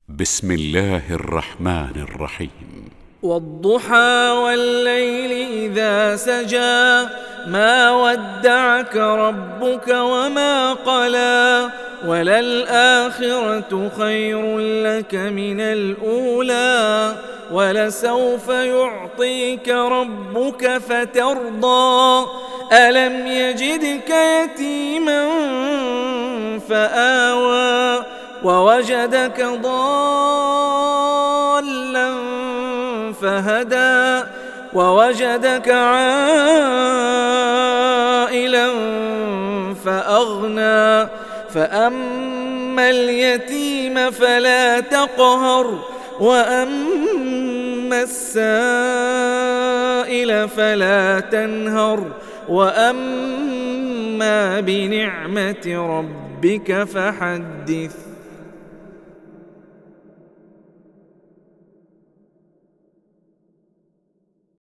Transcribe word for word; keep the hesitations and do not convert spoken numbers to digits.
بسم الله الرحمن الرحيم. والضحى والليل إذا سجى ما ودعك ربك وما قلى وللآخرة خير لك من الأولى ولسوف يعطيك ربك فترضى ألم يجدك يتيما فآوى ووجدك ضالا فهدى ووجدك عائلا فأغنى فأما اليتيم فلا تقهر وأما السائل فلا تنهر وأما بنعمة ربك فحدث.